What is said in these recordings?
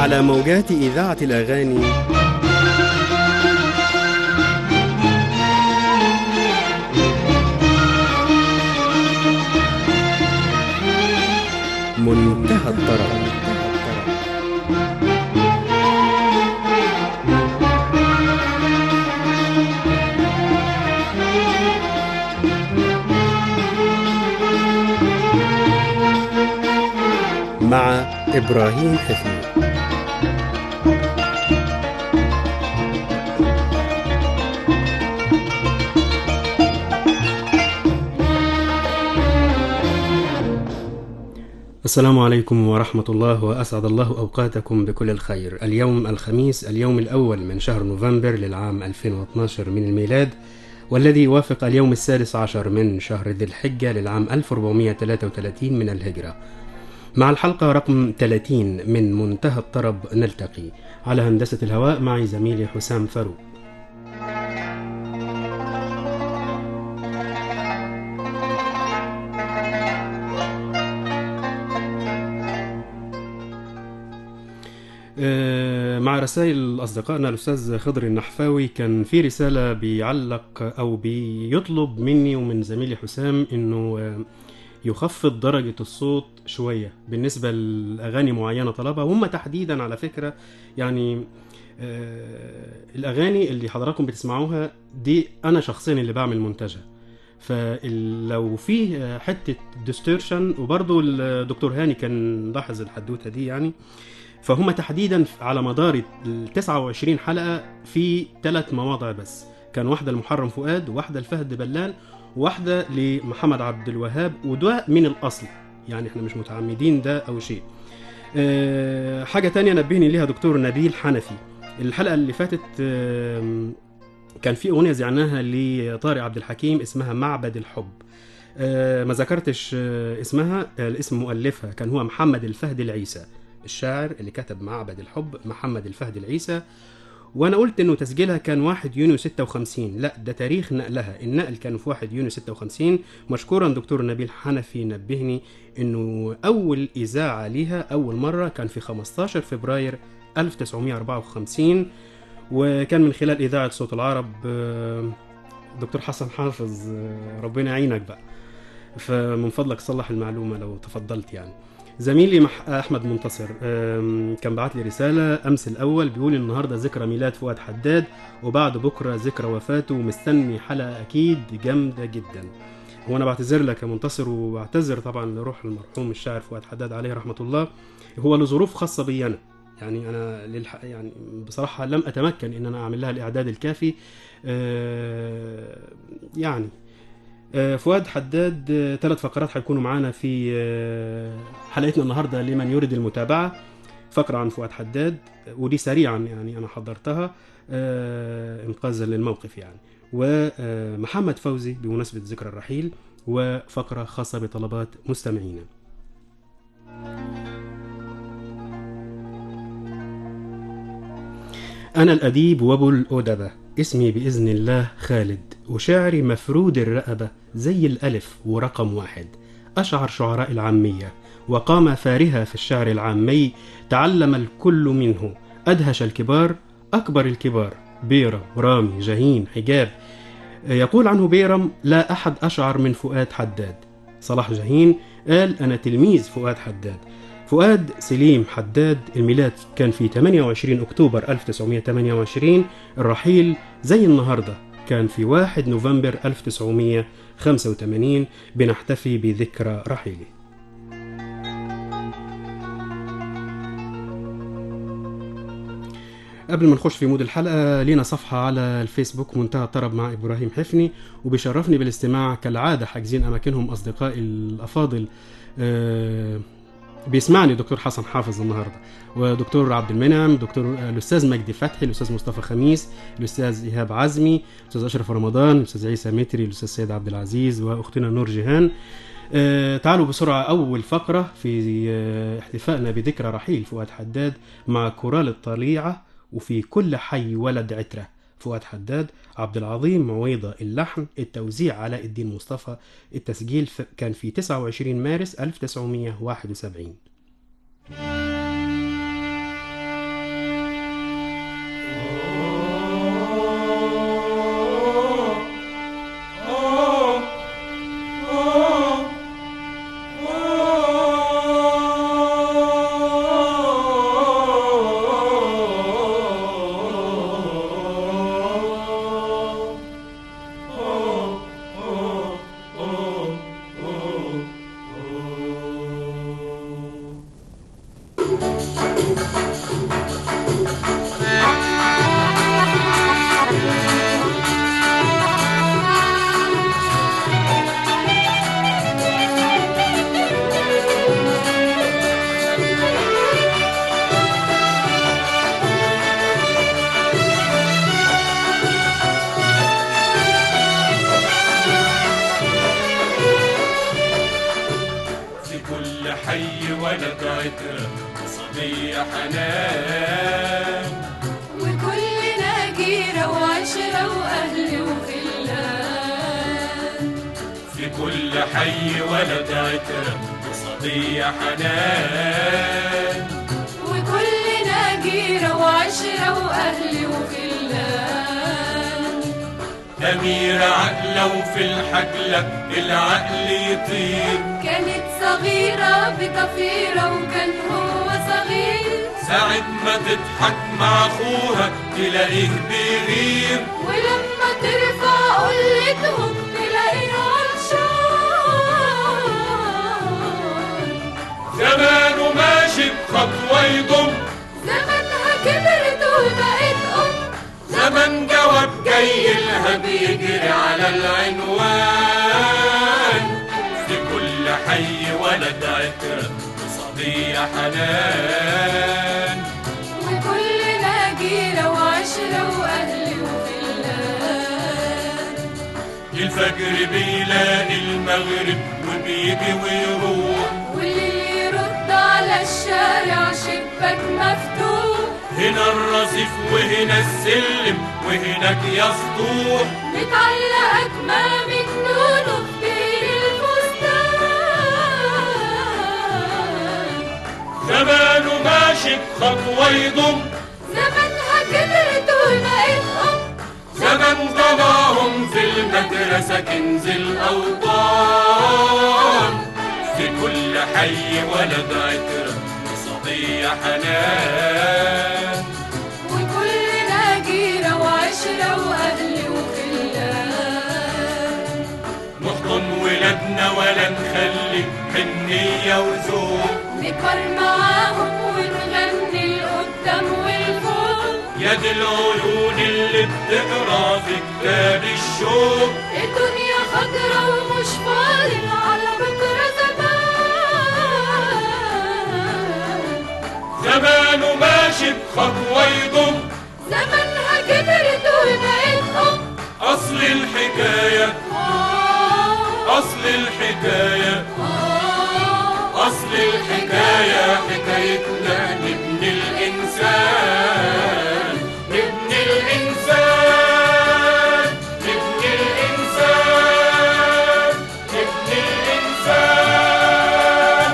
على موجات إذاعة الأغاني منتهى الطرب. مع إبراهيم حفني. السلام عليكم ورحمة الله، وأسعد الله أوقاتكم بكل الخير. اليوم الخميس، اليوم الأول من شهر نوفمبر للعام 2012 من الميلاد، والذي يوافق اليوم السادس عشر من شهر ذي الحجة للعام 1433 من الهجرة. مع الحلقة رقم 30 من منتهى الطرب نلتقي. على هندسة الهواء معي زميلي حسام فاروق. مع رسائل أصدقائنا الأستاذ خضر النحفاوي، كان في رسالة بيعلق أو بيطلب مني ومن زميلي حسام إنه يخفض درجة الصوت شوية بالنسبة لأغاني معينة طلبها، وهم تحديدا على فكرة يعني الأغاني اللي حضراتكم بتسمعوها دي أنا شخصيا اللي بعمل منتجها، فلو في حتة ديستورشن، وبرضو الدكتور هاني كان لاحظ الحدوتة دي يعني، فهم تحديدا على مدار 29 حلقة في 3 مواضع بس، كان واحدة لمحرم فؤاد، وواحدة لفهد بلان، وواحدة لمحمد عبد الوهاب، وده من الأصل يعني احنا مش متعمدين ده أو شيء. حاجة تانية نبهني ليها دكتور نبيل حنفي. الحلقة اللي فاتت كان في أغنية زعناها لطارق عبد الحكيم اسمها معبد الحب. ما ذكرتش اسمها، الاسم مؤلفها كان هو محمد الفهد العيسى، الشاعر اللي كتب معبد الحب محمد الفهد العيسى. وانا قلت انه تسجيلها كان 1 يونيو 56، لا ده تاريخ نقلها، النقل كان في 1 يونيو 56. مشكورا دكتور نبيل حنفي نبهني انه اول اذاعة ليها اول مرة كان في 15 فبراير 1954، وكان من خلال اذاعة صوت العرب. دكتور حسن حافظ ربنا يعينك بقى، فمن فضلك صلح المعلومة لو تفضلت يعني. زميلي أحمد منتصر كان بعت لي رسالة أمس الأول، بيقول النهاردة ذكرى ميلاد فؤاد حداد، وبعد بكرة ذكرى وفاته، ومستني حلقة أكيد جامدة جدا. هو أنا بعتذر لك يا منتصر، وبعتذر طبعا لروح المرحوم الشاعر فؤاد حداد عليه رحمة الله. هو لظروف خاصة بي أنا يعني، أنا يعني بصراحة لم أتمكن إن أنا أعمل لها الإعداد الكافي. يعني فؤاد حداد 3 فقرات هيكونوا معانا في حلقتنا النهاردة لمن يريد المتابعة. فقرة عن فؤاد حداد، ودي سريعا يعني أنا حضرتها إنقاذا للموقف يعني، ومحمد فوزي بمناسبة ذكرى الرحيل، وفقرة خاصة بطلبات مستمعينا. أنا الأديب وابو الأدبة، اسمي بإذن الله خالد، وشعري مفرود الرقبة زي الألف ورقم 1. أشعر شعراء العامية، وقام فارها في الشعر العامي، تعلم الكل منه، أدهش الكبار أكبر الكبار، بيرم، رامي، جاهين، حجاب. يقول عنه بيرم: لا أحد أشعر من فؤاد حداد. صلاح جاهين قال: أنا تلميذ فؤاد حداد. فؤاد سليم حداد الميلاد كان في 28 أكتوبر 1928، الرحيل زي النهاردة كان في 1 نوفمبر 1985. بنحتفي بذكرى رحيله. قبل ما نخش في مود الحلقة، لينا صفحة على الفيسبوك منتهى الطرب مع إبراهيم حفني، وبيشرفني بالاستماع كالعادة، حاجزين أماكنهم أصدقائي الأفاضل. بيسمعني دكتور حسن حافظ النهارده، ودكتور عبد المنعم، دكتور الأستاذ مجدي فتحي، الأستاذ مصطفى خميس، الأستاذ إيهاب عزمي، الأستاذ أشرف رمضان، الأستاذ عيسى متري، الأستاذ سيد عبد العزيز، وأختنا نور جيهان. تعالوا بسرعة أول فقرة في احتفائنا بذكرى رحيل فؤاد حداد مع كورال الطليعة، وفي كل حي ولد عترة. فؤاد حداد، عبد العظيم معويضة اللحن، التوزيع علاء الدين مصطفى، التسجيل كان في 29 مارس 1971. كل حي ولد عترة وصبية حنان، وكلنا جيرة وعشرة وأهل وخلان. في كل حي ولد عترة وصبية حنان، وكلنا جيرة وعشرة وأهل وخلان. أميرة عقلة وفي الحجلة العقل يطير، كانت صغيرة بضفيرة وكان هو صغير. ساعة ما تضحك مع أخوها تلاقيه بيغير، ولما ترفع قلتهم تلاقيه عطشان. زمانه ماشي بخطوة يضم، زمانها كبرت وبقت زمن جواب جاي لها بيجري على العنوان. في كل حي ولد عترة وصبية حنان، وكلنا جيرة وعشرة وأهل وخلان. الفجر بيلاقي المغرب وبيجي ويروح، واللي يرد على الشارع شباك مفتوح. هنا الرصيف وهنا السلم وهناك يسطوح، متعلق أكمام النونو بين الفستان. زمانه ماشي بخطوة يضم، زمانها كبرت وبقت زمن ضماهم في المدرسة كنز الأوطان. في كل حي ولد عترة وصبية حنان، وكلنا جيرة وعشرة وأهل وخلان. نحضن ولادنا ولا نخلي حنية وذوق، نكبر معاهم ونغني القدام والفوق. يا دي العيون اللي بتقرا في كتاب الشوق. الدنيا خضرا ومش فاضل على بكرة زمان. زمانه ماشي بخطوة يضم، زمانها كبرت وبقت أصل الحكاية أصل الحكاية أصل الحكاية حكايتنا نبني الإنسان، نبني الإنسان، نبني الإنسان، نبني الإنسان.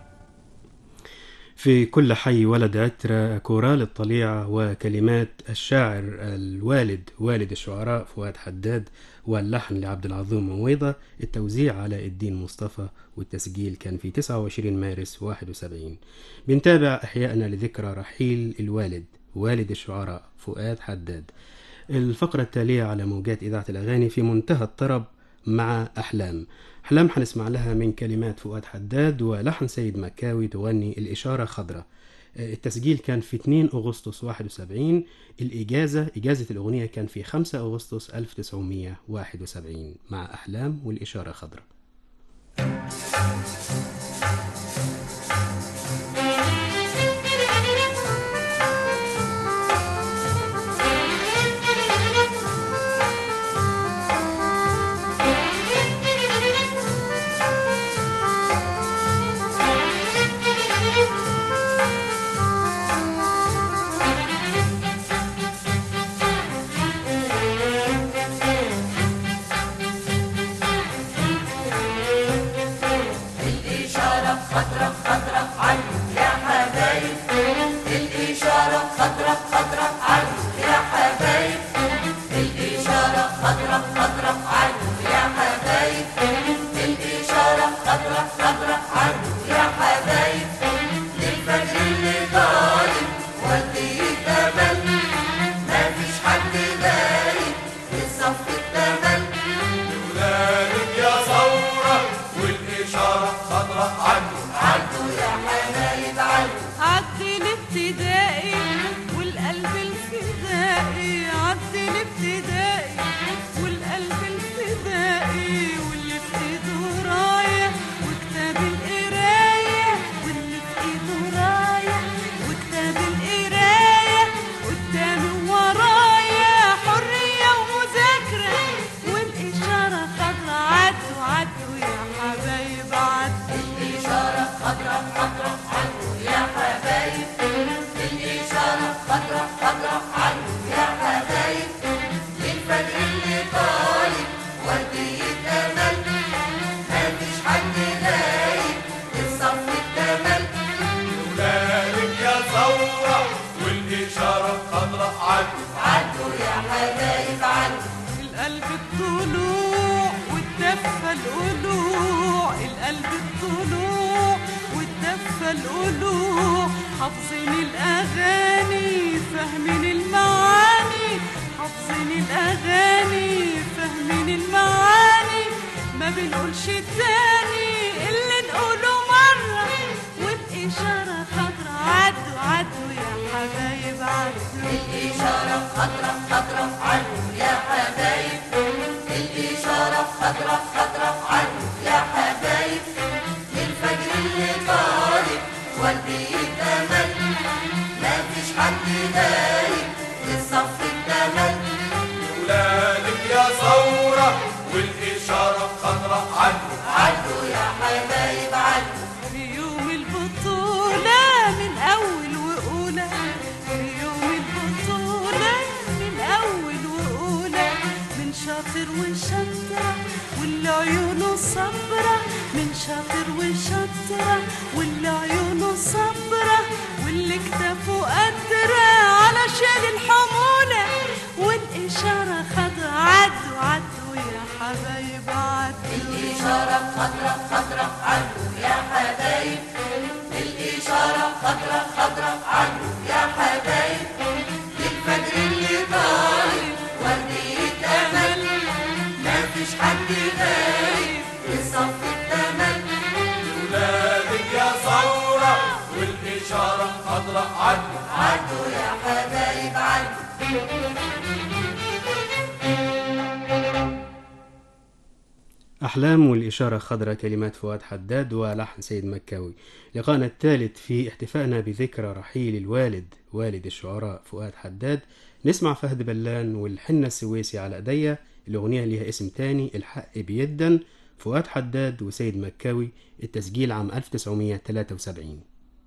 في كل حي ولد عترة، كورال الطليعة وكلمات الشاعر الوالد والد الشعراء فؤاد حداد، واللحن لعبد العظيم مويضة، التوزيع على الدين مصطفى، والتسجيل كان في 29 مارس 71. بنتابع إحياءنا لذكرى رحيل الوالد والد الشعراء فؤاد حداد. الفقرة التالية على موجات إذاعة الأغاني في منتهى الطرب مع أحلام. أحلام هنسمع لها من كلمات فؤاد حداد ولحن سيد مكاوي، تغني الإشارة خضراء. التسجيل كان في 2 أغسطس 71. إجازة الأغنية كان في 5 أغسطس 1971. مع أحلام والإشارة خضراء. واللي في ايده رايح وكتاب القراية. الضلوع والدفة القلوع، حافظين الأغاني فاهمين المعاني، حافظين الأغاني فاهمين المعاني، ما بنقولش التاني اللي نقوله مرة، وبإشارة خضرا عدوا عدوا يا حبايب عدوا. الإشارة خضرا خضرا عدوا يا حبايب، الإشارة خضرا خضرا عدوا يا حبايب، للفجر اللي طالب والبيت أمل، ما فيش حد دايب للصف التمل. ولادك يا ثورة والإشارة خضرا عدوا عدوا يا حبايب عدوا. في يوم البطولة من أول وأولى، في يوم البطولة من أول وأولى، من شاطر وشاطرة واللي عيونه صبرة، من شاطر وشاطرة واللي عيونه صبرة، واللي كتافه قادرة على شيل الحمولة، والإشارة خضرا عدوا عدوا يا حبايب عدوا. الإشارة خضرا خضرا عدوا يا حبايب، الإشارة خضرا خضرا عدوا يا حبايب، للفجر اللي طالب وردية أمل، ما فيش حد غايب للصف التمل. ولادك يا ثورة والإشارة خضرا عدوا عدوا يا حبايب عدوا. أحلام والإشارة خضراء، كلمات فؤاد حداد ولحن سيد مكاوي. لقاءنا الثالث في احتفائنا بذكرى رحيل الوالد والد الشعراء فؤاد حداد. نسمع فهد بلان والحنة السويسي على ايديا، الأغنية ليها اسم تاني الحق بيدن، فؤاد حداد وسيد مكاوي، التسجيل عام 1973.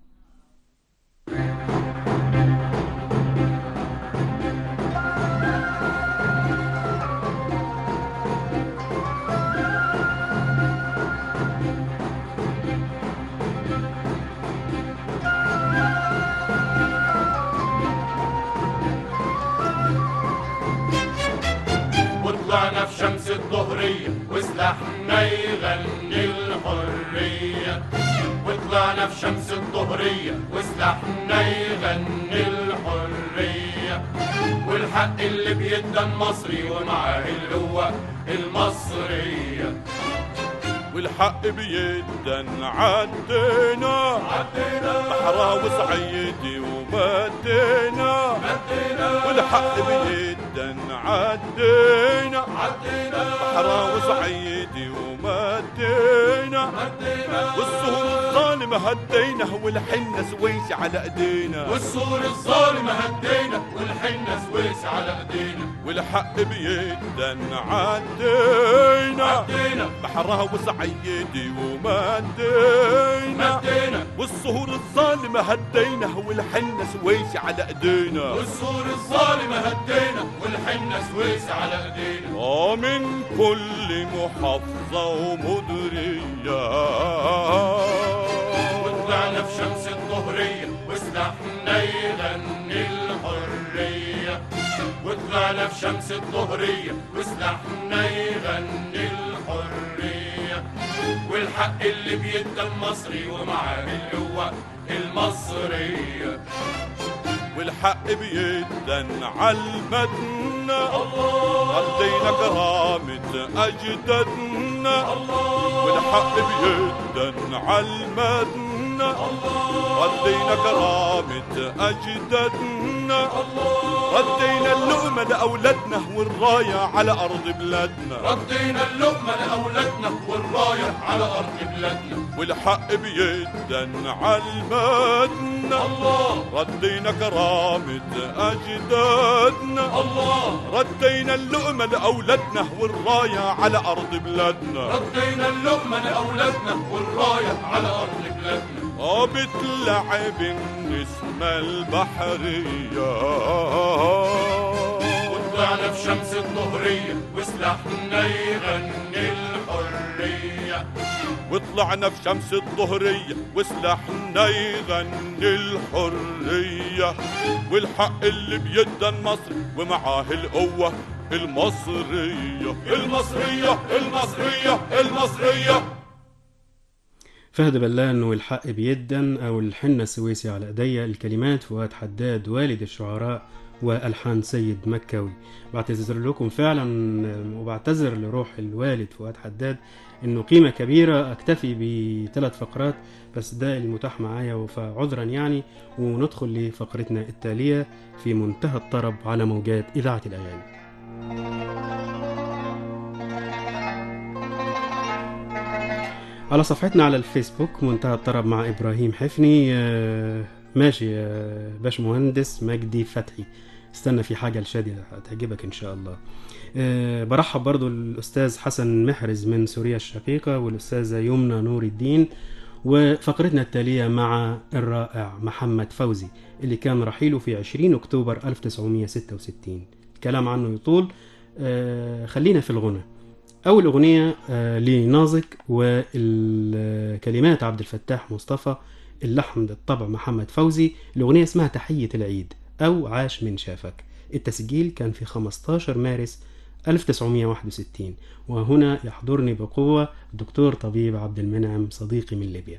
وطلعنا في شمس الظهرية وسلاحنا يغني الحرية، وطلعنا في شمس الظهرية وسلاحنا يغني الحرية، والحق اللي بيدن مصري ومعاه القوة المصرية، والحق بيدن عدينا بحرا وصعيدي ومدينا، والحق بيدن عدينا بحرا وصعيدي ومدينا، والسهول الظالم هدينا والحنة سويس على ايدينا، والسور الظالم هدينا والحنة سويس على ايدينا، والحق بيدن عدينا بحرها وصعيدي ومدينا، والسهور الظالمة هدينا والحنة سويس على ايدينا، والسور الظالمة هدينا والحنة سويس على ايدينا، ومن كل محافظة ومديرية وطلعنا في شمس الظهرية وسلاحنا يغني الحرية، وطلعنا في شمس الظهرية وسلاحنا يغني الحرية، والحق اللي بيدن مصري ومعاه القوة المصرية، والحق بيدن عالمدنا ردينا كرامة أجدادنا، والحق بيدن عالمدنا ردينا كرامة أجدادنا، ردينا اللقمة لأولادنا والراية على أرض بلادنا، ردينا اللقمة لأولادنا والراية على أرض بلادنا، والحق بيدن عالمدنا ردينا كرامة أجدادنا، ردينا اللقمة لأولادنا والراية على أرض بلادنا، ردينا اللقمة لأولادنا والراية على أرض بلادنا، بتلعب النسمة البحرية وطلعنا في شمس الظهرية وسلاحنا يغني الحرية، وطلعنا في شمس الظهرية وسلاحنا يغني الحرية، والحق اللي بيدن مصر ومعاه القوة المصرية المصرية المصرية المصرية. فهد بلان والحق بيدا أو الحنة السويسي على إيديا، الكلمات فؤاد حداد والد الشعراء، وألحان سيد مكاوي. بعتذر لكم فعلا وبعتذر لروح الوالد فؤاد حداد إنه قيمة كبيرة، أكتفي ب3 فقرات بس ده المتاح معايا فعذرا يعني. وندخل لفقرتنا التالية في منتهى الطرب على موجات إذاعة الأغاني. على صفحتنا على الفيسبوك منتهى الطرب مع إبراهيم حفني. ماشي يا باش مهندس مجدي فتحي، استنى في حاجة لشادي هتعجبك إن شاء الله. برحب برضو الأستاذ حسن محرز من سوريا الشقيقة والأستاذة يمنى نور الدين. وفقرتنا التالية مع الرائع محمد فوزي اللي كان رحيله في 20 أكتوبر 1966. الكلام عنه يطول، خلينا في الغنى. أول أغنية لنازك والكلمات عبد الفتاح مصطفى، اللحن الطبع محمد فوزي. الأغنية اسمها تحية العيد أو عاش من شافك. التسجيل كان في 15 مارس 1961. وهنا يحضرني بقوة دكتور طبيب عبد المنعم صديقي من ليبيا.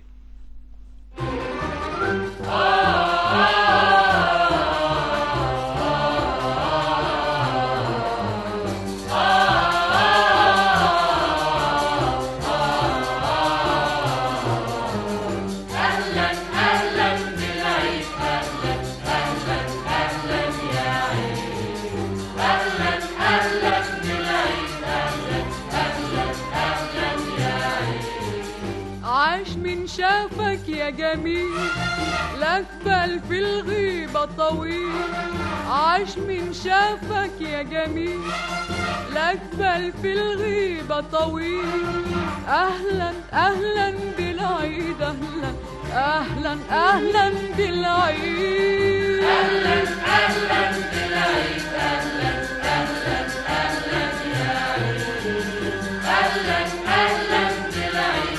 شافك يا جميل لك بال في الغيبة طويل، عاش من شافك يا جميل لك بال في الغيبة طويل. أهلا أهلا بالعيد، أهلا أهلا أهلا بالعيد، أهلا أهلا بالعيد، أهلا أهلا أهلا يا عيد، أهلا أهلا بالعيد،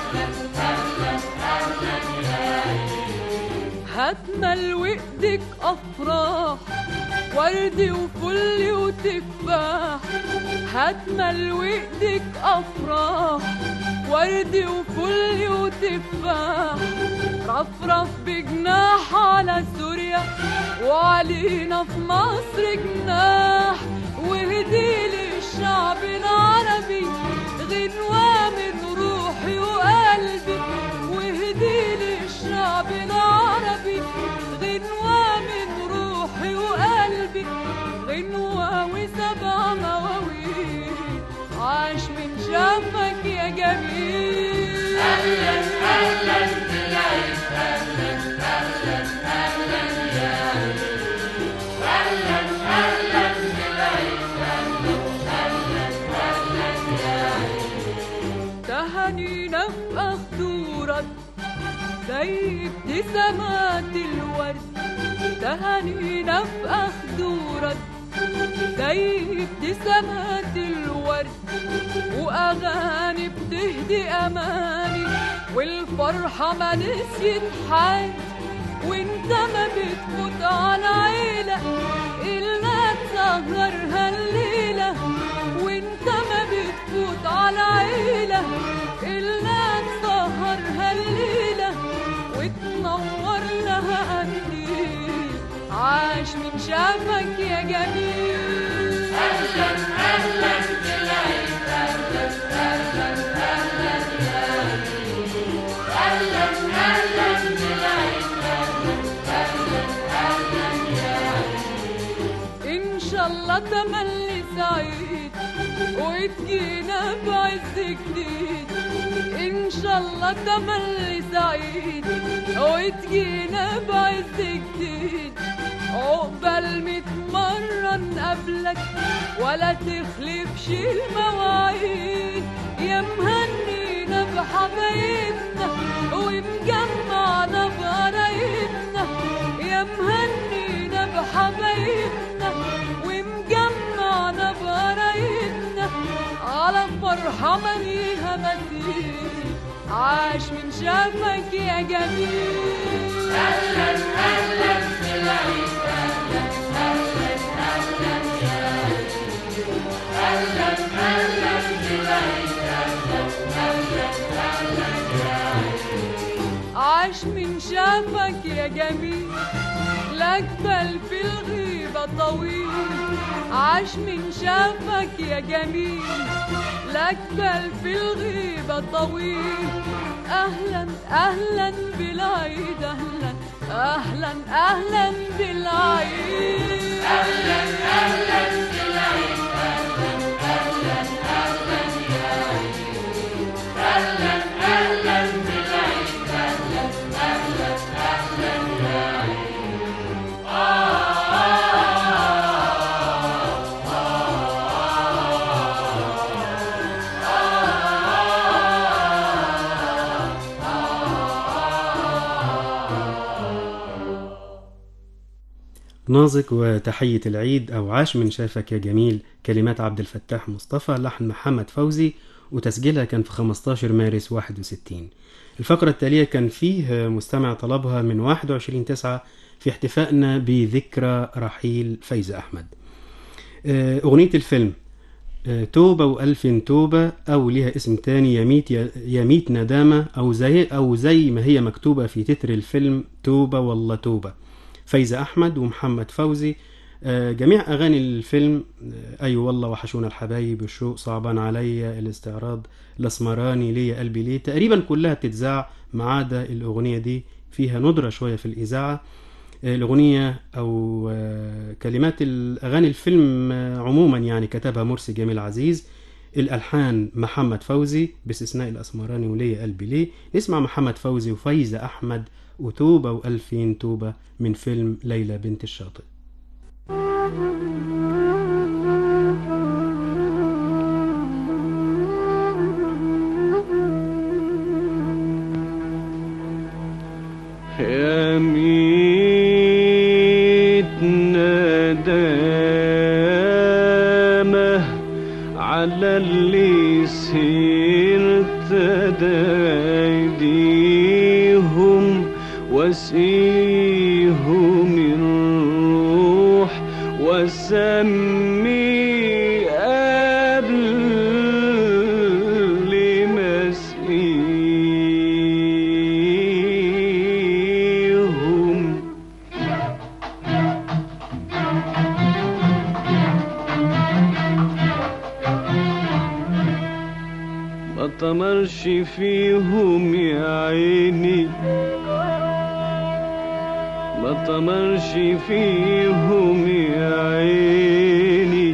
هتمل وإيدك أفراح وردي وفل وتفاح، هتمل وإيدك أفراح وردي وفل وتفاح. رفرف بجناح على سوريا وعلينا في مصر جناح، وهدي للشعب العربي غنوة من روحي وقلبي، وهدي للشعب العربي غنوة من روحي وقلبي، غنوة وسبع مواويل عاش من شافك يا جميل. أهلا أهلا بالعيد، أهلا أهلا أهلا يا عيد، أهلا أهلا بالعيد، أهلا أهلا أهلا يا عيد. تهانينا في أخدورك زي ابتسامات الورد، تهانينا في أخدورك زي ابتسامات الورد، وأغاني بتهدي أماني والفرحة ما نسيت حاجة، وانت ما بتفوت على عيلة إلا تسهرها الليلة، وانت ما بتفوت على عيلة إلا تسهرها الليلة، وتنور لها قنديل عاش من شافك يا جميل. أهلا أهلا بالعيد، أهلا أهلا أهلا يا عيد، أهلا أهلا بالعيد، أهلا أهلا أهلا يا عيد. إن شاء الله تملي سعيد وتجينا بعز جديد، إن شاء الله تملي سعيد وتجينا بعز جديد، عقبال 100 مرة نقابلك ولا تخلفش المواعيد، يا مهنينا بحبايبنا ومجمعنا بقرايبنا، يا مهنينا بحبايبنا ومجمعنا بقرايبنا، على فرحة مليها مثيل عاش من شافك يا جميل. أهلا أهلا بالعيد، أهلا أهلا أهلا يا عيد، أهلا أهلا بالعيد، أهلا أهلا أهلا يا عيد. عاش من شافك يا جميل لك بل في الغيبة طويل عاش من شافك يا جميل لك بل في الغيبة طويل أهلا أهلا بالعيد أهلا أهلا أهلا بالعيد أهلا أهلا بالعيد أهلا أهلا أهلا يا عيد أهلا أهلا بالعيد أهلا أهلا أهلا يا عيد نازك وتحية العيد أو عاش من شافك يا جميل، كلمات عبد الفتاح مصطفى، لحن محمد فوزي، وتسجيلها كان في 15 مارس 61. الفقرة التالية كان فيه مستمع طلبها من 21/9 في احتفائنا بذكرى رحيل فايزة أحمد. أغنية الفيلم توبة وألف توبة، أو ليها اسم تاني يميت ندامة، أو زي ما هي مكتوبة في تتر الفيلم توبة والله توبة. فايزة أحمد ومحمد فوزي. جميع أغاني الفيلم أي والله وحشونا الحبايب، الشوق صعبان عليا، الاستعراض، الأسمراني، ليا قلبي ليه، تقريبا كلها بتتذاع ما عدا الأغنية دي فيها ندرة شوية في الإذاعة. الأغنية أو كلمات الأغاني الفيلم عموما يعني كتبها مرسي جميل عزيز، الألحان محمد فوزي باستثناء الأسمراني وليا قلبي ليه. نسمع محمد فوزي وفايزة أحمد وتوبة وألفين توبة من فيلم ليلى بنت الشاطئ. يا ميت ندامة على اللي سيرت دايديهم واسقيهم الروح وسمي قبل ما اسقيهم. ما طمرش فيهم يا عيني، ما طمرش فيهم يا عيني،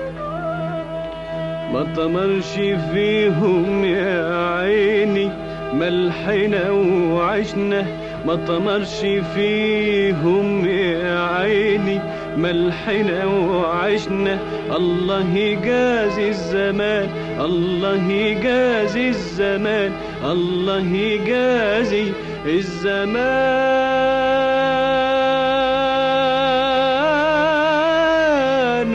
ما طمرش فيهم يا عيني، ملحنا وعشنا، ما طمرش فيهم يا عيني، ملحنا وعشنا. الله يجازي الزمان، الله يجازي الزمان، الله يجازي الزمان،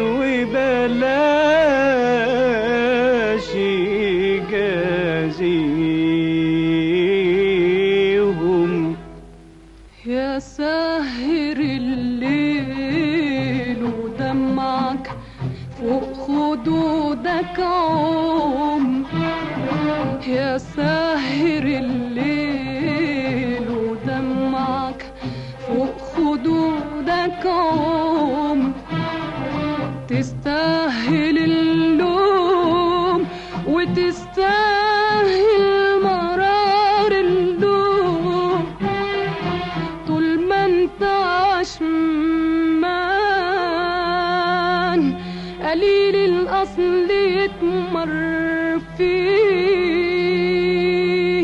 وبلاش يجازيهم. يا ساهر الليل ودمعك فوق خدودك عم، يا ساهر الليل ودمعك فوق خدودك عم، تستاهل اللوم وتستاهل مرار اللوم، طول ما انت عشمان قليل الأصل يتمر فيه،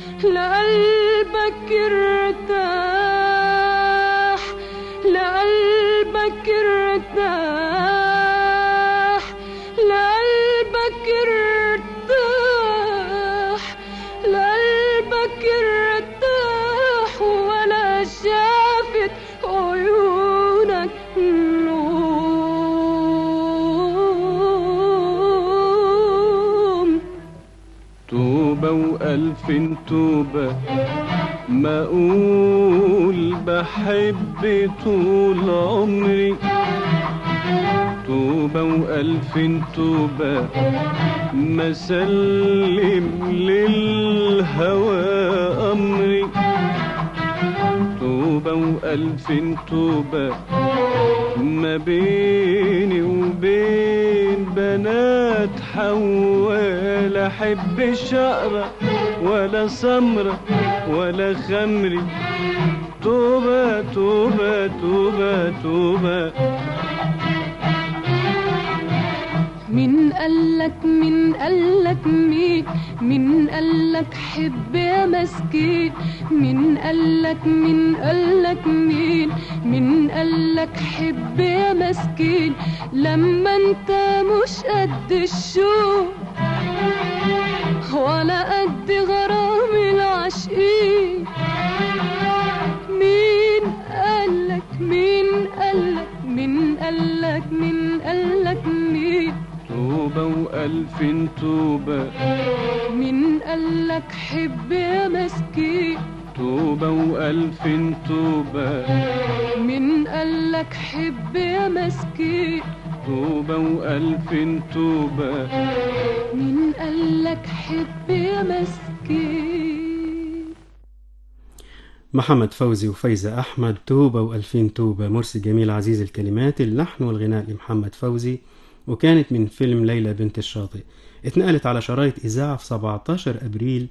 لقلبك ارتاح، لقلبك ارتاح، لقلبك ارتاح، لقلبك ارتاح، ولا شافت عيونك نوم. توبة وألف توبة، ما أقول بحب طول عمري، توبة وألف توبة، ما سلم للهوى أمري، وألف توبة ما بيني وبين بنات حوال أحب شقرة ولا سمرة ولا خمري توبة توبة توبة توبة. مين قالك مين قالك مين قالك حب يا مسكين مين قالك مين قالك مين قالك حب يا مسكين لما انت مش قد الشوق ولا قد غرام العاشقين. مين قالك مين قالك مين قالك مين قالك توبة وألف توبة مين قالك حب يا مسكين توبة وألف توبة مين قالك حب يا مسكين توبة وألف توبة مين قالك حب يا مسكين. محمد فوزي وفايزة أحمد، توبة وألفين توبة. مرسي جميل عزيز الكلمات، اللحن والغناء لمحمد فوزي، وكانت من فيلم ليلى بنت الشاطئ. اتنقلت على شرايط إذاعة في 17 أبريل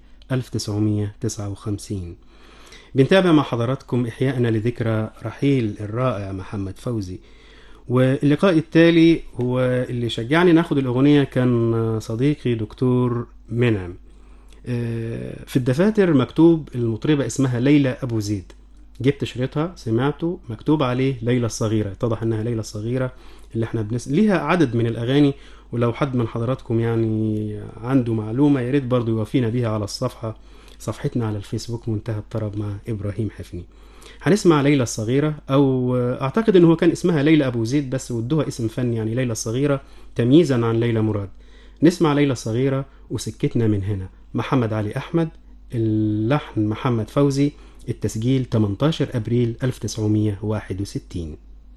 1959. بنتابع مع حضراتكم إحياءنا لذكرى رحيل الرائع محمد فوزي. واللقاء التالي هو اللي شجعني ناخد الأغنية كان صديقي دكتور منعم. في الدفاتر مكتوب المطربة اسمها ليلى أبو زيد، جبت شريطها سمعته مكتوب عليه ليلى الصغيرة، اتضح انها ليلى الصغيرة اللي احنا ليها عدد من الأغاني. ولو حد من حضراتكم يعني عنده معلومة ياريت برضو يوافينا بيها على صفحتنا على الفيسبوك منتهى الطرب مع إبراهيم حفني. هنسمع ليلى الصغيرة، أو أعتقد أنه كان اسمها ليلى أبو زيد بس ودوها اسم فني يعني ليلى الصغيرة تمييزا عن ليلى مراد. نسمع ليلى الصغيرة وسكتنا من هنا، محمد علي أحمد، اللحن محمد فوزي، التسجيل 18 أبريل 1961.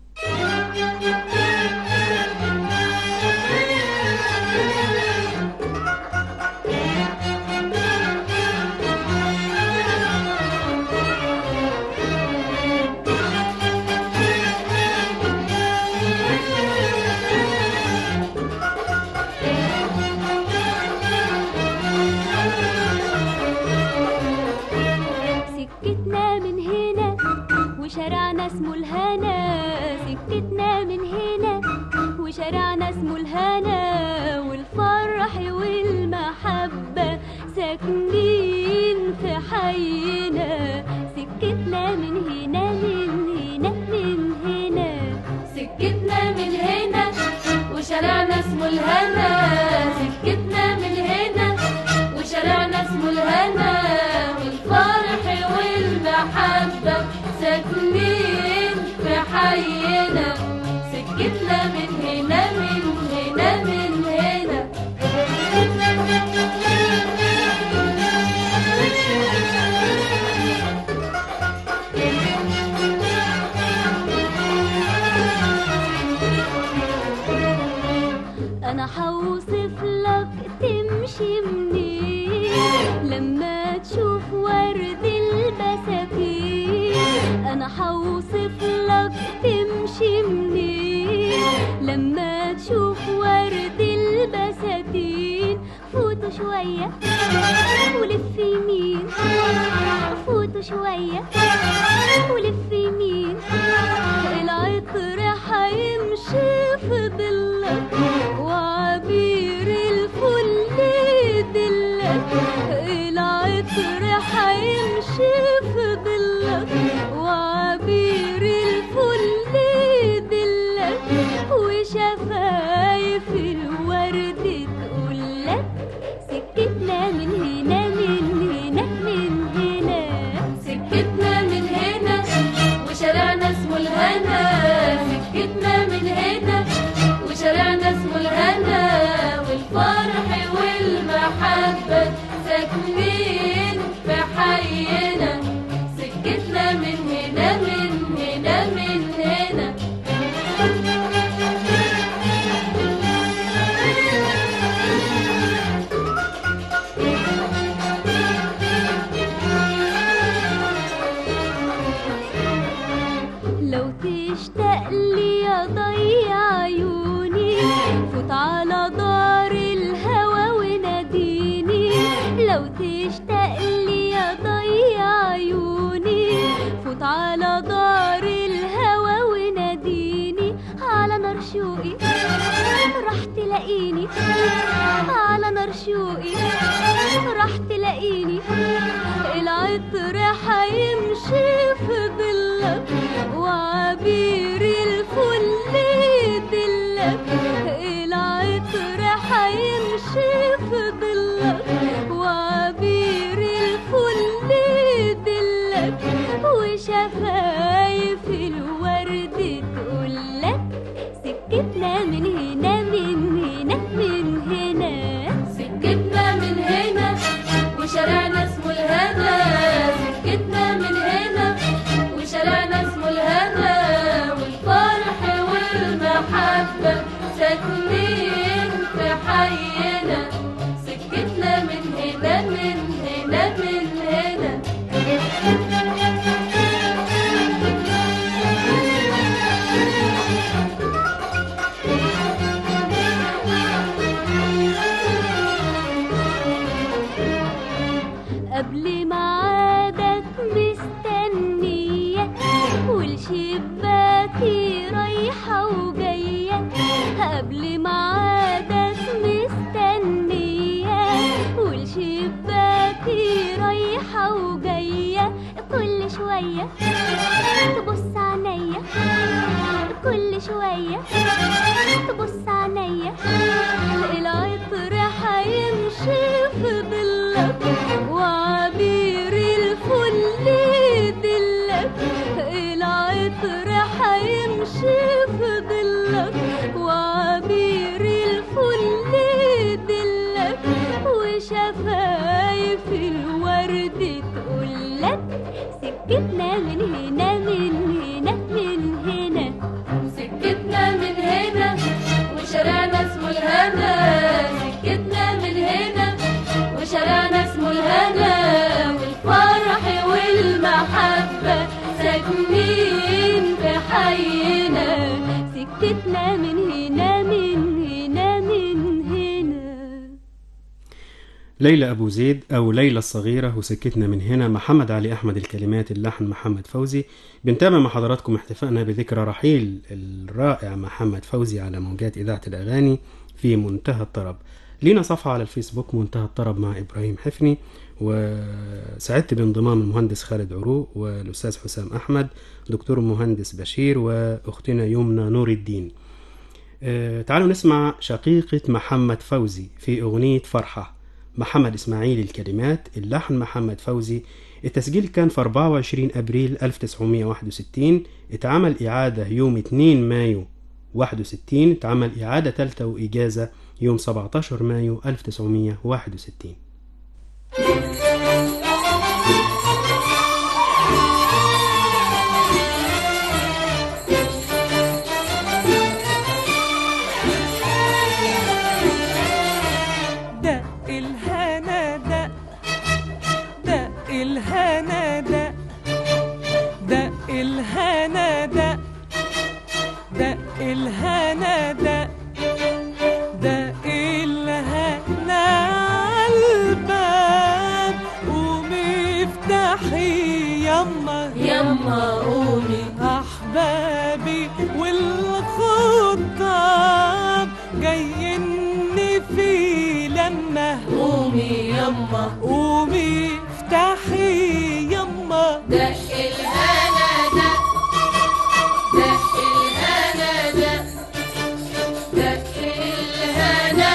وشارعنا اسمه الهنا، سكتنا من هنا وشارعنا اسمه الهنا، والفرح والمحبة ساكنين في حينا. سكتنا من هنا من هنا من هنا، سكتنا من هنا وشارعنا اسمه الهنا، سكتنا من هنا وشارعنا اسمه الهنا، والفرح والمحبة ساكنين في حينا. سكتنا من هنا من هنا من هنا. أنا حوصف لك تمشي منين لما تشوف ورد البساتين. أنا حوصف لك تمشي منين لما تشوف ورد البساتين. فوتوا شوية ولف يمين، فوتوا شوية ولف يمين، العطر حيمشي في ضلك وعبير الفل يدلك. العطر حيمشي في ضلك وعبير الفل يدلك، وشفايف الورد تقولك سكتنا من هنا من هنا من هنا. سكتنا من هنا وشارعنا اسمه الهنا، سكتنا من هنا وشارعنا اسمه الهنا، والفرح والمحبة ساكنين في حينا. فوت على دار الهوى وناديني على نار شوقي راح تلاقيني على نار شوقي راح تلاقيني العطر هيمشي في ظلك وعبير الفل يدلك العطر هيمشي في ظلك وعبير الفل يدلك وشفايف الورد تقولك سكتنا من هنا من هنا من هنا سكتنا من هنا وشارعنا اسمه الهنا سكتنا من هنا وشارعنا اسمه الهنا والفرح والمحبة ساكنين في حينا سكتنا من هنا من هنا من هنا قبل ميعادك مستنية والشباكي رايحة وجاية قبل ميعادك مستنية والشباكي رايحة وجاية كل شوية تبص عينيا كل شوية تبص عينيا العطر هيمشي في ظلك وعبير الفل يدلك العطر هيمشي في ظلك وعبير الفل يدلك وشفايف الورد تقولك سكتنا من هنا من هنا من هنا سكتنا من هنا وشارعنا اسمه الهنا سكتنا من هنا وشارعنا اسمه الهنا والفرح والمحبة ساكنين في حينا سكتنا من هنا من هنا من هنا ليلى أبو زيد أو ليلى الصغيرة وسكتنا من هنا. محمد علي أحمد الكلمات، اللحن محمد فوزي. بنتابع مع حضراتكم احتفائنا بذكرى رحيل الرائع محمد فوزي على موجات إذاعة الأغاني في منتهى الطرب. لينا صفحة على الفيسبوك منتهى الطرب مع إبراهيم حفني، وسعدت بانضمام المهندس خالد عروق والأستاذ حسام أحمد، دكتور مهندس بشير، وأختنا يمنى نور الدين. تعالوا نسمع شقيقة محمد فوزي في أغنية فرحة. محمد إسماعيل الكلمات، اللحن محمد فوزي. التسجيل كان في 24 أبريل 1961. اتعمل إعادة يوم 2 مايو 61. اتعمل إعادة ثالثة وإجازة يوم 17 مايو 1961. يما قومي أحبابي والخطاب جايين في لما قومي يما قومي افتحي يما دق الهنا دق دق الهنا دق دق الهنا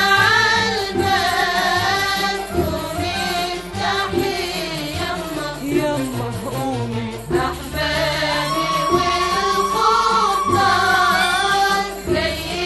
عالباب قومي افتحي يما يما قومي أحبابي والخطاب جايين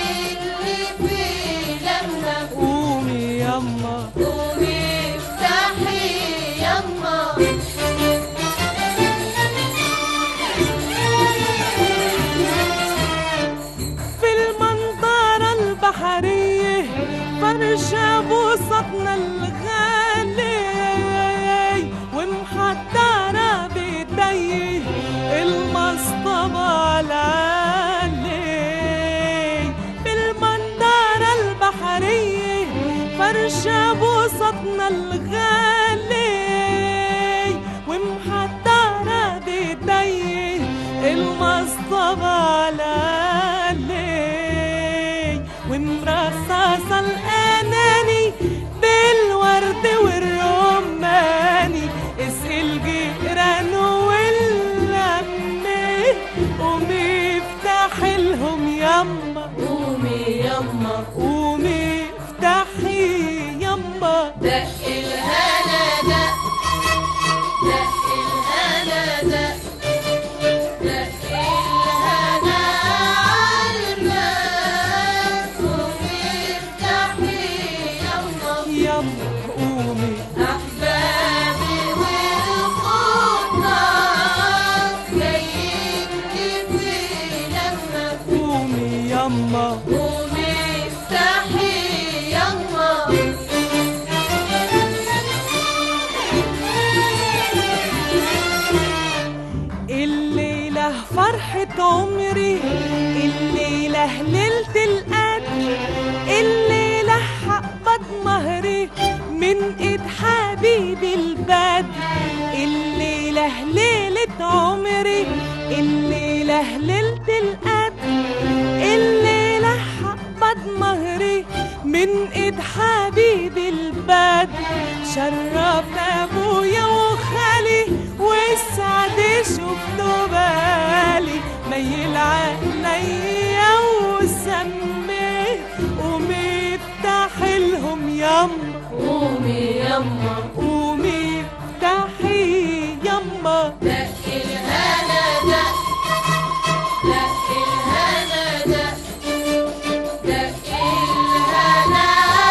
فرحة عمري الليلة ليلة القدر الليلة هقبض مهري من ايد حبيبي البدر الليلة ليلة عمري الليلة ليلة القدر الليلة هقبض مهري من ايد حبيبي البدر شرف ابويا وخالي والسعد شفته بالي ميل عينيا وسمي قومي افتحي لهم يما قومي يما قومي افتحي يما دق الهنا دق دق الهنا دق دق الهنا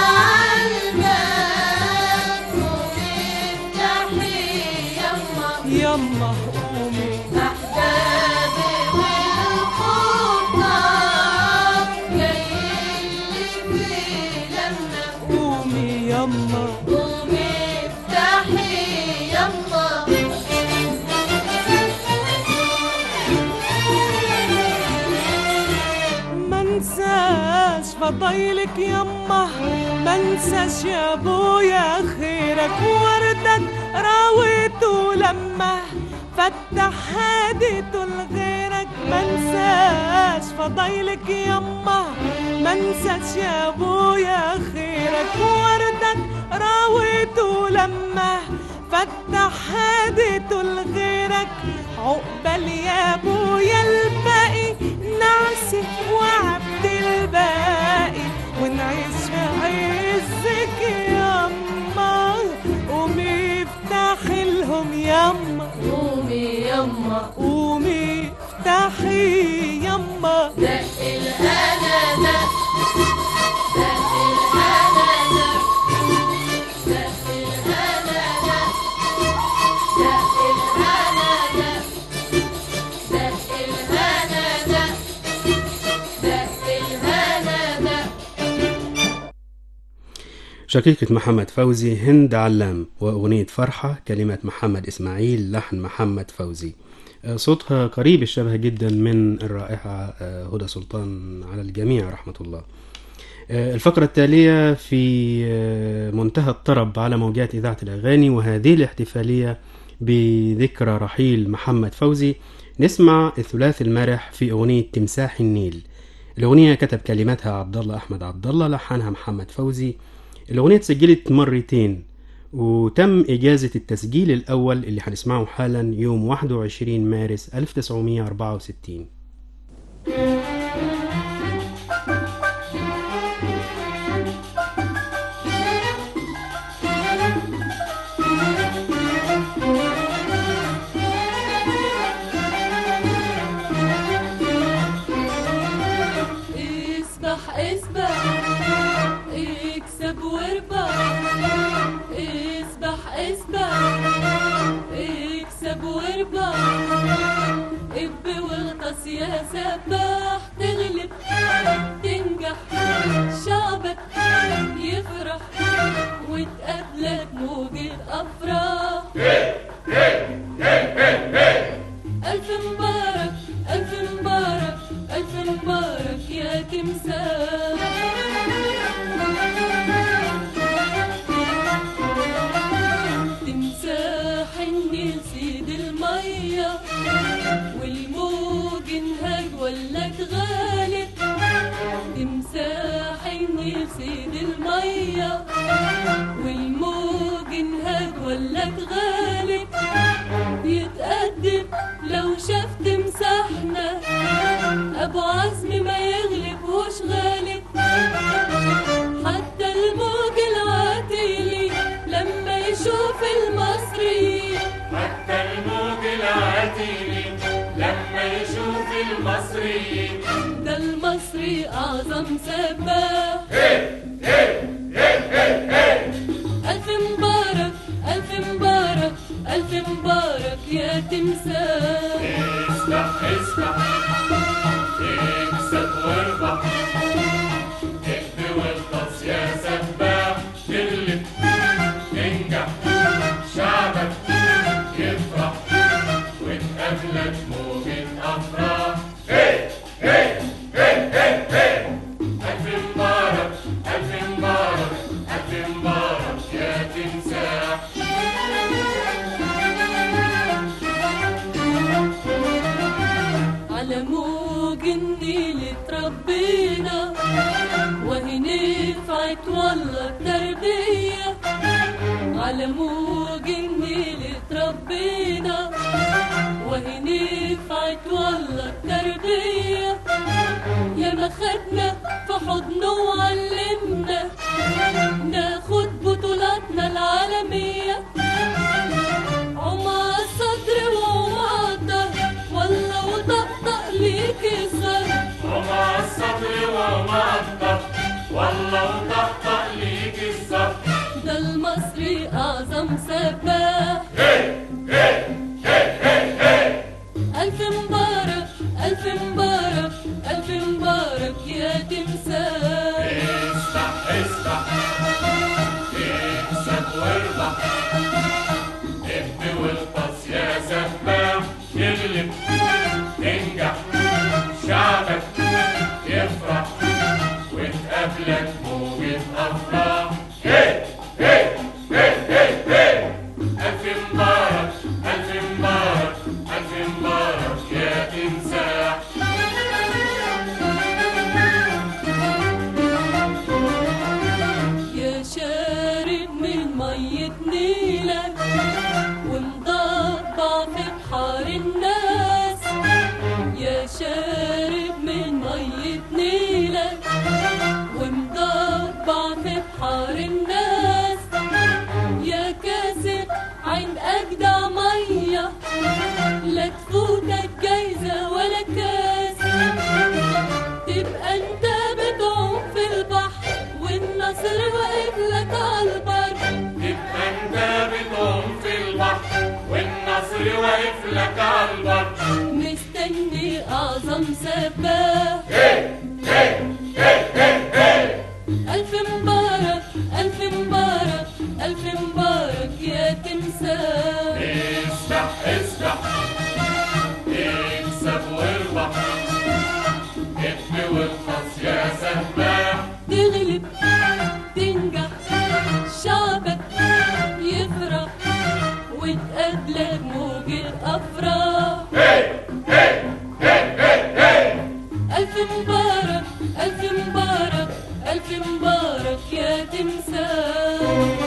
عالباب قومي افتحي يما يما قومي أحبابي والخطاب جايين لي في لمة قومي يما قومي افتحي يما منساش فضايلك يما منساش يا ابويا خيرك وردك راويته لما فتح هاديته لغيرك منساش فضايلك يما منساش يا ابويا خيرك وردك راويته لما فتح هاديته لغيرك عقبال يا ابويا الباقي نعسي وعبد الباقي ونعيش في عزك يما قومي افتحي لهم يما قومي يما قومي افتحي يما دق الهنا دق دق الهنا دق دق الهنا دق دق الهنا دق دق الهنا دق دق الهنا دق شقيقة محمد فوزي هند علام وأغنية فرحة كلمات محمد إسماعيل لحن محمد فوزي. صوتها قريب الشبه جدا من الرائعة هدى سلطان على الجميع رحمة الله. الفقرة التالية في منتهى الطرب على موجات إذاعة الأغاني وهذه الاحتفالية بذكرى رحيل محمد فوزي. نسمع الثلاث المرح في أغنية تمساح النيل. الأغنية كتب كلماتها عبد الله أحمد عبد الله لحنها محمد فوزي. الأغنية اتسجلت مرتين وتم إجازة التسجيل الأول اللي هنسمعه حالا يوم 21 مارس 1964. اسبح اسبح اكسب واربح اسبح اسبح اكسب واربح اب واغطس يا سباح تغلب تنجح شعبك يفرح وتقابلك موجة افراح الف مبارك الف مبارك الف مبارك يا تمساح تمساح النيل سيد المية والموج انهاج ولك غالب تمساح النيل سيد المية والموج انهاج ولك غالب يتقدم لو شاف تمساحنا ابو عزم ما يغلبوش غالب حتى الموج العاتلي لما يشوف المصريين حتى الموج العاتلي لما يشوف المصريين ده المصري اعظم سباح الف مبارك الف مبارك الف مبارك يا تمساح اسبح اسبح اكسب واربح اهد واغطس يا سباح تغلب تنجح شعبك يفرح وتقابلك موجة افراح على موج النيل اتربينا وهي نفعت والله التربية على موج النيل اتربينا وهي نفعت والله التربية يا ما خدنا في حضنه وعلمنا ناخد بطولاتنا العالمية عم عالصدر وعم عالظهر والله وطقطق ليك الصدر عم عالصدر وعم عالظهر والله وطقطق ليك الصدر ده المصري أعظم سباح ألف مبارك ألف مبارك ألف مبارك يا تمساح اسبح اسبح اكسب واربح ابني واغطس يا سباح يغلب تنجح شعبك يفرح وتقابلك موجة أفراح ألف مبارك ألف مبارك ألف مبارك يا تمساح يا شارب من مية نيلك ومضبع في بحار الناس يا شارب من مية نيلك ومضبع في بحار الناس يا كاسر عين أجدع مية لا تفوتك جايزة ولا كاس تبقى انت بتعوم في البحر والنصر واقف لك عالبر تبقى انت بتعوم في البحر والنصر واقف لك عالبر مستني أعظم سباح ألف مبارك ألف مبارك ألف مبارك يا تمساح اسبح اسبح اكسب واربح ابني واغطس يا سباح تغلب تنجح شعبك يفرح وتقابلك موج الأفراح ألف مبارك ألف مبارك ألف مبارك يا تمساح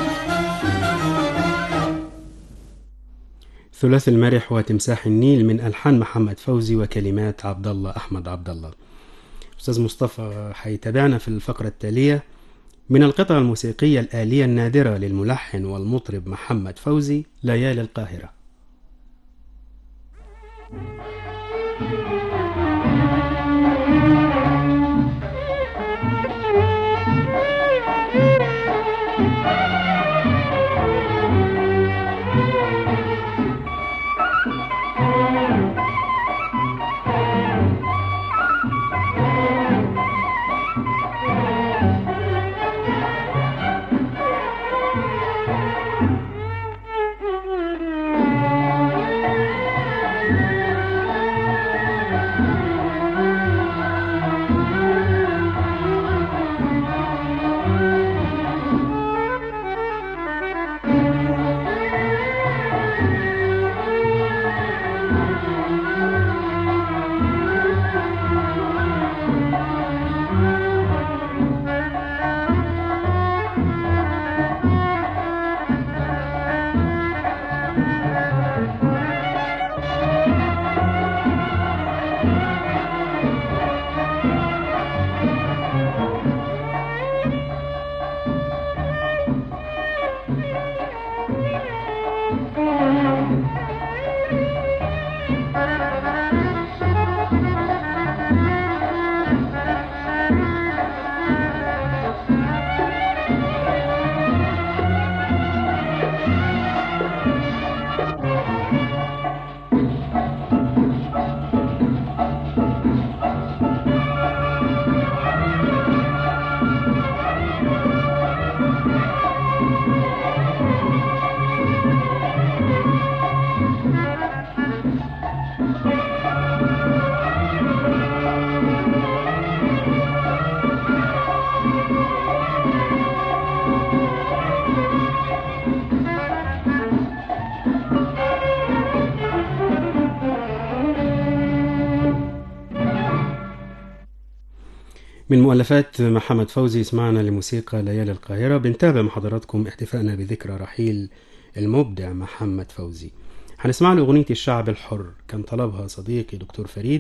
ثلاث المرح وتمساح النيل من ألحان محمد فوزي وكلمات عبد الله أحمد عبد الله. أستاذ مصطفى حيتابعنا في الفقرة التالية من القطع الموسيقية الآلية النادرة للملحن والمطرب محمد فوزي ليالي القاهرة. من مؤلفات محمد فوزي سمعنا لموسيقى ليالي القاهرة. بنتابع مع حضراتكم احتفائنا بذكرى رحيل المبدع محمد فوزي. هنسمع له أغنية الشعب الحر، كان طلبها صديقي دكتور فريد،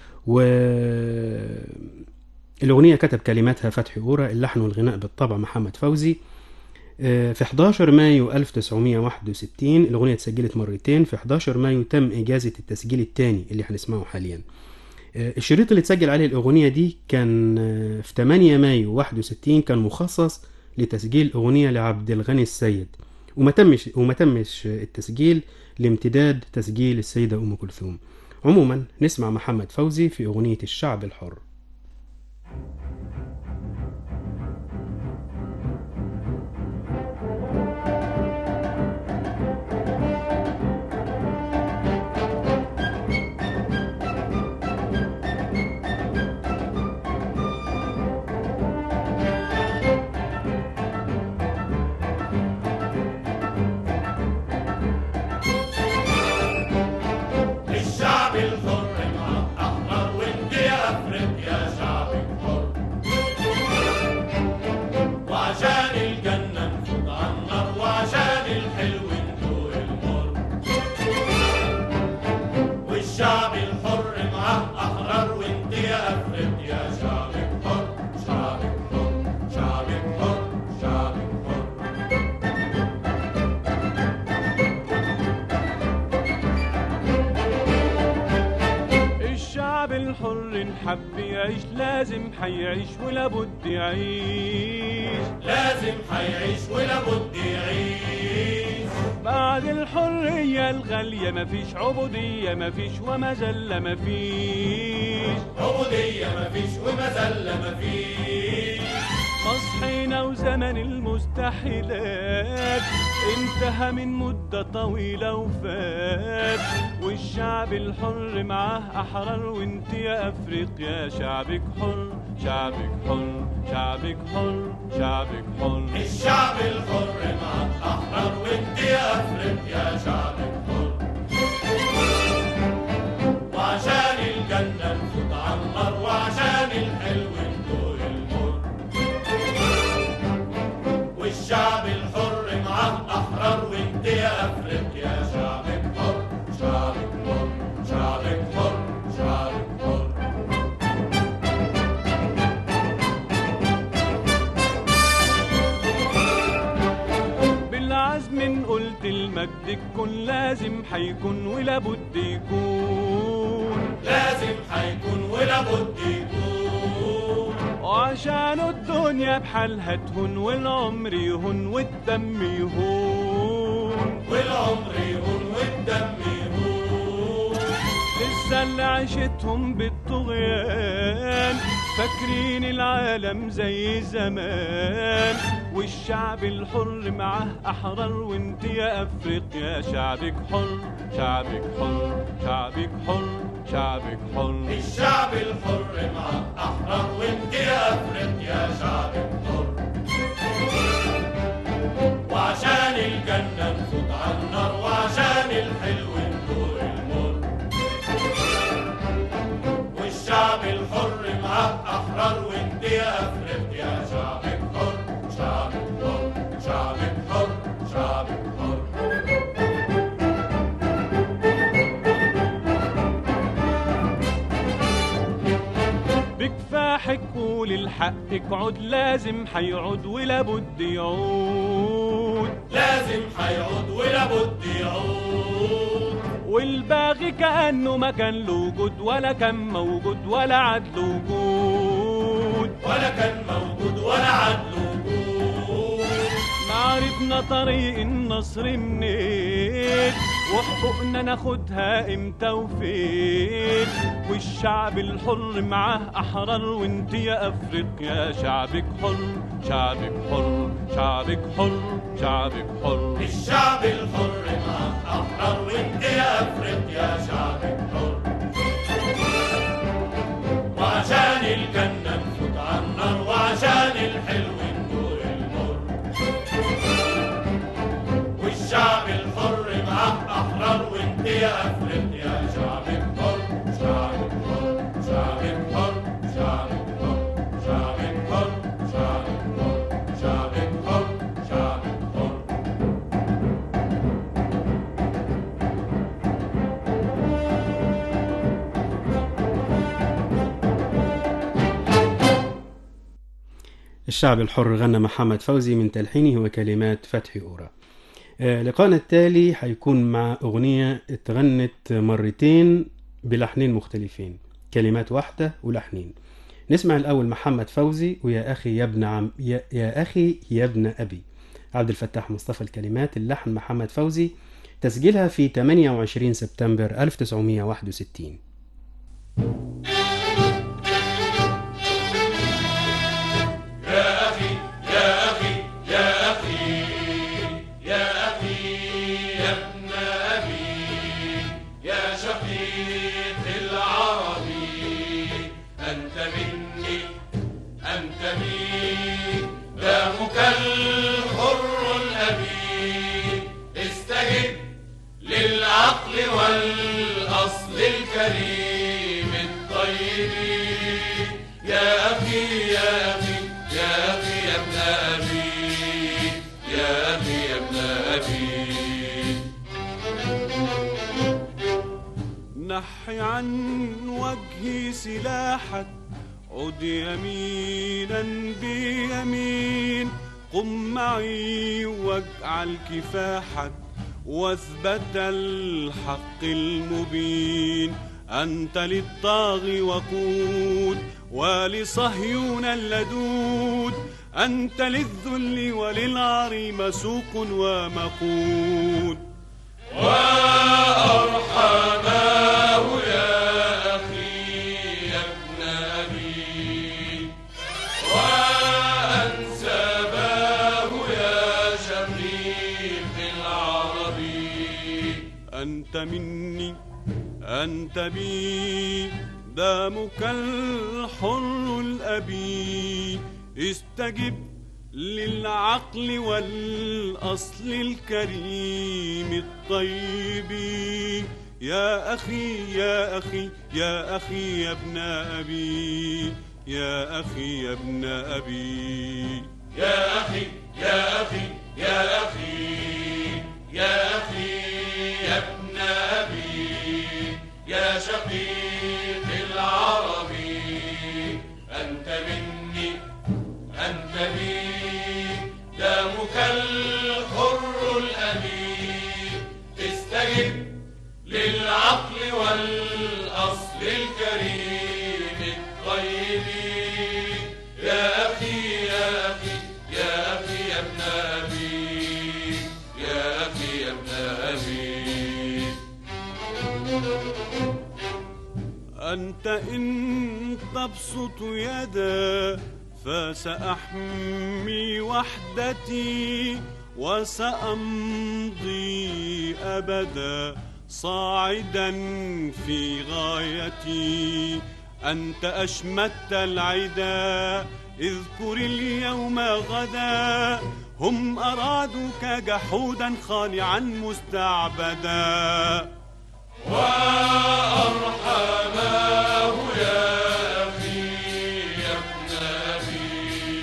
والأغنية كتب كلماتها فتحي أورا، اللحن والغناء بالطبع محمد فوزي. في 11 مايو 1961 الأغنية اتسجلت مرتين. في 11 مايو تم إجازة التسجيل الثاني اللي هنسمعه حاليا. الشريط اللي اتسجل عليه الأغنية دي كان في 8 مايو 61 كان مخصص لتسجيل أغنية لعبد الغني السيد، وما تمش التسجيل لامتداد تسجيل السيدة أم كلثوم. عموما نسمع محمد فوزي في أغنية الشعب الحر. حب يعيش لازم حيعيش ولا بد يعيش، لازم حيعيش ولا بد يعيش. بعد الحرية الغالية مفيش عبودية، مفيش ومذلة مفيش عبودية، مفيش ومذلة مفيش. صحينا وزمن المستحيلات انتهى من مدة طويلة وفات، والشعب الحر معاه أحرار، وانت يا أفريقيا شعبك حر، شعبك حر، شعبك حر، شعبك حر. الشعب الحر معاه أحرار، وانت يا أفريقيا شعبك حر. وعشان الجنة نفوت على النار، وعشان الحلو ندوق المر. والشعب الحر معاه أحرار، وانت يا أفريقيا شعبك حر، شعبك حر، شعبك حر، شعبك حر. بالعزم قلت المجد يكون لازم حيكون ولا بد يكون، لازم حيكون ولا بد يكون. وعشان الدنيا بحالها تهون، والعمر يهون والدم يهون، والعمر يهون والدم يهون. لسه اللي عيشتهم بالطغيان فاكرين العالم زي زمان، والشعب الحر معاه أحرار، وانت يا أفريقيا شعبك حر، شعبك حر، شعبك حر، شعبك حر. الشعب الحر معاه أحرار، وانت يا أفريقيا شعبك حر. وعشان الجنة نفوت على النار، وعشان الحلو ندوق المر. والشعب الحر معاه أحرار، وانت يا أفريقيا شعبك حر، شعبك حر، شعبك حر، شعبك حر. بكفاحك قول الحق اقعد، لازم حيعود ولا بد يعود، لازم حيعود ولا بد يعود. والباغي كأنه ما كان له وجود، ولا كان موجود ولا عاد له وجود، ولا كان موجود ولا عاد له وجود. معرفنا طريق النصر منين، وحقوقنا ناخدها امتى وفين، والشعب الحر معاه أحرار، وانت يا أفريقيا شعبك حر، شعبك حر، شعبك حر، شعبك حر. الشعب الحر معاه أحرار، وانت يا أفريقيا شعبك حر. وعشان الجنة نفوت على النار، وعشان الحلو ندوق المر. والشعب الحر معاه أحرار، وانت يا أفريقيا شعبك حر، شعبك حر، شعبك حر، شعبك حر، شعبك الشعب الحر غنى محمد فوزي من تلحينه وكلمات فتحي أورا. لقاءنا التالي هيكون مع أغنية اتغنت مرتين بلحنين مختلفين، كلمات واحدة ولحنين. نسمع الأول محمد فوزي ويا أخي يا ابن يا أخي يا ابن أبي، عبد الفتاح مصطفى الكلمات، اللحن محمد فوزي، تسجيلها في 28 سبتمبر 1961. والأصل الكريم الطيب يا أخي يا أخي يا أخي يا ابن أبي يا أخي يا ابن أبي. نحي عن وجهي سلاحك عد يمينا بيمين، قم معي واجعل كفاحك واثبت الحق المبين. أنت للطاغي وقود ولصهيون اللدود، أنت للذل وللعار مسوق ومقود. وأرحماه يا أخي يا ابن أبي، وأنسباه يا شقيق العربي. أنت مني أنت بي دامك الحر الأبي، استجب للعقل والأصل الكريم الطيب يا أخي يا أخي يا أخي يا ابن أبي يا أخي يا ابن أبي يا أخي يا أخي يا أخي يا أخي يا ابن أبي يا شقيق العربي. أنت مني أنت بي دامك الحر الأبي، استجب للعقل والأصل الكريم الطيب يا أخي يا أخي يا أخي يا ابن أبي يا أخي يا ابن أبي. أنت إن تبسط يدا فسأحمي وحدتي وسأمضي أبدا صاعدا في غايتي. أنت أشمت العدا اذكر اليوم غدا، هم أرادوك جحودا خانعا مستعبدا. وأرحماه يا أخي يا ابن أبي،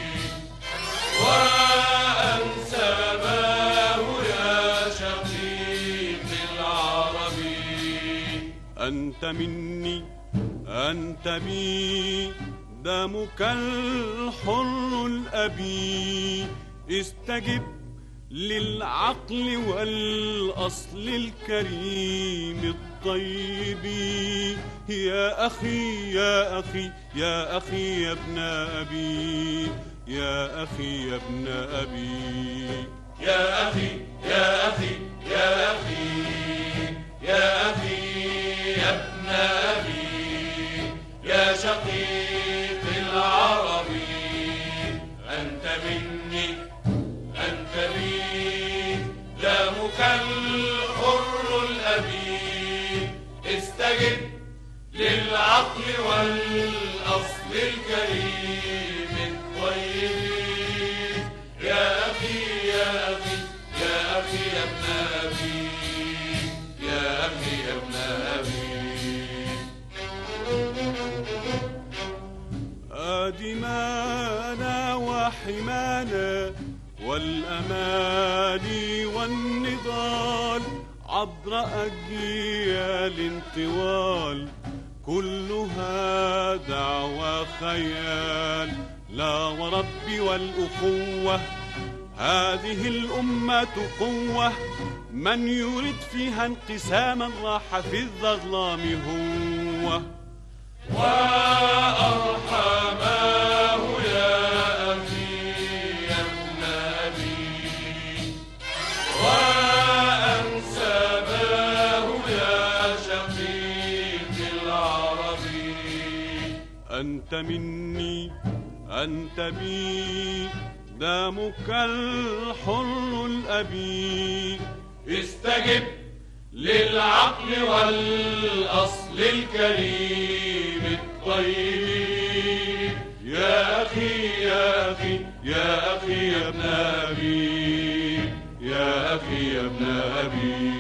وأنسباه يا شقيق العربي. أنت مني أنت بي دامك الحر الأبي، استجب للعقل والأصل الكريم الطيب يا أخي يا أخي يا أخي يا ابن أبي يا أخي يا ابن أبي يا أخي يا أخي يا أخي يا أخي يا ابن أبي يا شقيق العربي. أنت مني أنت بي دامك الحر الأبي، استجب للعقل والأصل الكريم الطيب يا أخي يا أخي يا أخي يا ابن أبي يا أخي يا ابن أبي. دمانا وحمانا والأماني والنضال عبر أجيال طوال، كلها دعوى خيال لا وربي والأخوة هذه الأمة قوة، من يريد فيها انقساما راح في الظلام هو. وأرحماه يا أخي يا ابن أبي، وأنسباه يا شقيق العربي. أنت مني أنت بي، دامك الحر الأبي. استجب للعقل والأصل الكريم الطيب، يا أخي يا أخي يا أخي يا ابن أبي، يا أخي يا ابن أبي.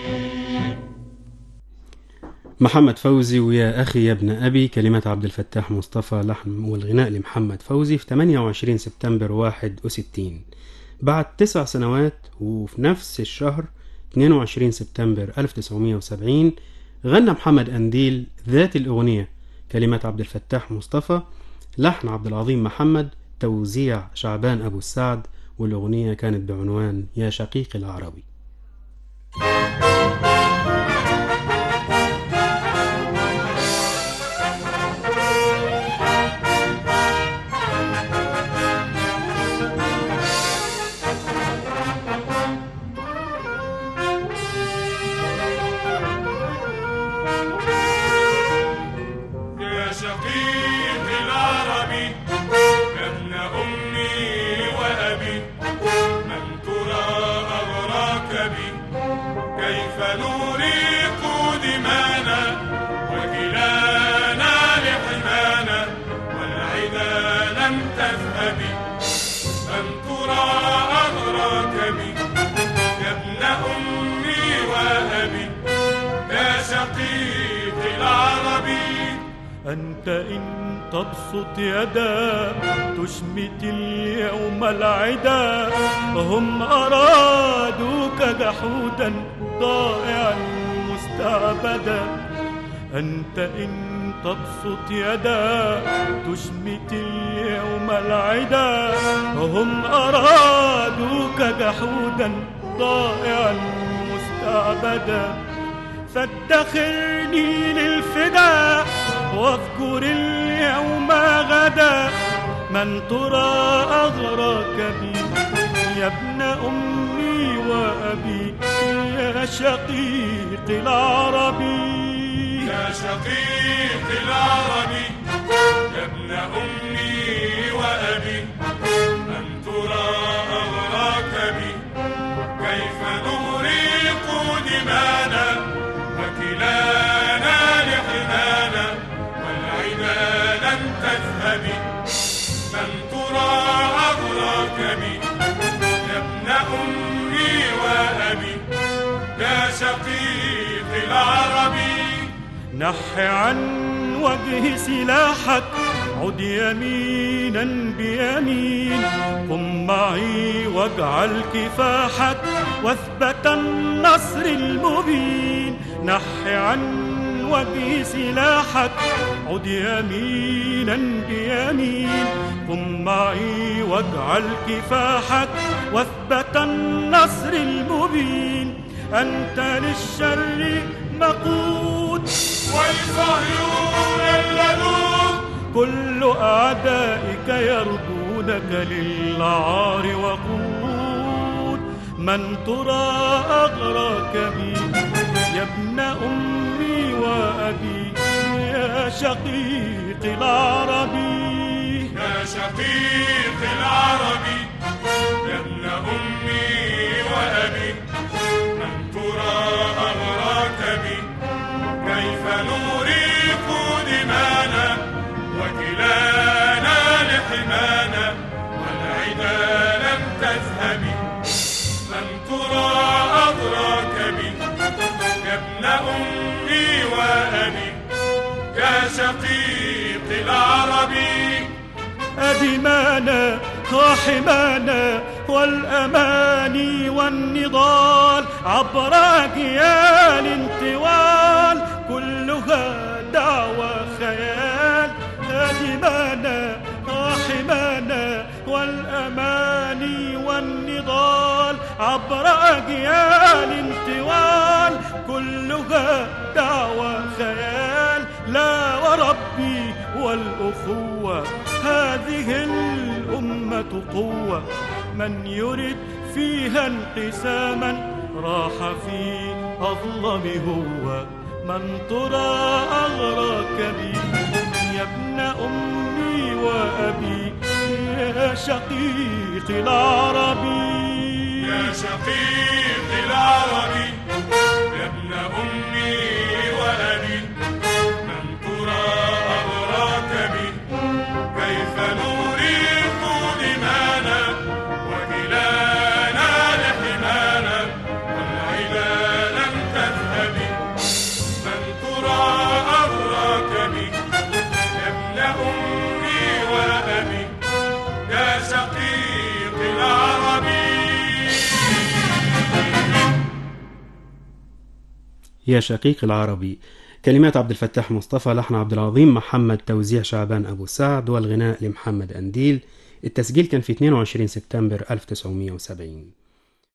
محمد فوزي ويا أخي يا ابن أبي، كلمات عبد الفتاح مصطفى، لحن والغناء لمحمد فوزي في 28 سبتمبر 61. بعد 9 سنوات وفي نفس الشهر 22 سبتمبر 1970 غنى محمد أنديل ذات الأغنية، كلمات عبد الفتاح مصطفى، لحن عبد العظيم محمد، توزيع شعبان أبو السعد، والأغنية كانت بعنوان يا شقيق العربي. أنت إن تبسط يدا تشمت اليوم العدا، هم أرادوك جحودا ضائعا مستعبدا. أنت إن تبسط يدا تشمت اليوم العدا، هم أرادوك جحودا ضائعا مستعبدا. فادخرني للفدا واذكر اليوم غدا، من ترى أغراك بي يا ابن أمي وأبي، يا شقيق العربي، يا شقيق العربي، يا ابن أمي وأبي، من ترى أغراك بي، كيف نغرق دمانا وكلانا لحمانا والعدا لم تذهبي. من ترى أغراك بي يا ابن أمي وأبي، يا شقيق العربي. نح عن وجه سلاحك عد يمينا بيمين، قم معي واجعل كفاحك واثبت النصر المبين. نح عن وجه سلاحك عد يمينا بيمين، قم معي واجعل كفاحك واثبت النصر المبين. أنت للشر مقود والصهيون اللدود، كل أعدائك يرضونك للعار وقود. من ترى أغراك بي يا ابن أمي وأبي، يا شقيق العربي، يا شقيق العربي، يا ابن أمي وأبي، من ترى أغراك بي، كيف نغرق دمانا وكلانا لحمانا والعدا لم تذهبي. من ترى أغراك بي يا ابن أمي وأبي، يا شقيق العربي. أدمانا وحمانا والأماني والنضال عبر أجيال طوال، كلها دعوى خيال. أدمانا وحمانا عبر أجيال طوال، كلها دعوة خيال. لا وربي والأخوة هذه الأمة قوة، من يرد فيها انقساما راح في أظلم هو. من ترى أغراك بي يا ابن أمي وأبي، يا شقيق العربي، يا شقيق العربي، يا ابن أمي وأبي. من ترى أغراك بي كيف نريق دمانا وكلانا لحمانا والعدا لم تذهب. من ترى أغراك بي يا ابن أمي وأبي، يا شقيق العربي. يا شقيق العربي، كلمات عبد الفتاح مصطفى، لحن عبد العظيم محمد، توزيع شعبان أبو سعد، والغناء لمحمد أنديل. التسجيل كان في 22 سبتمبر 1970.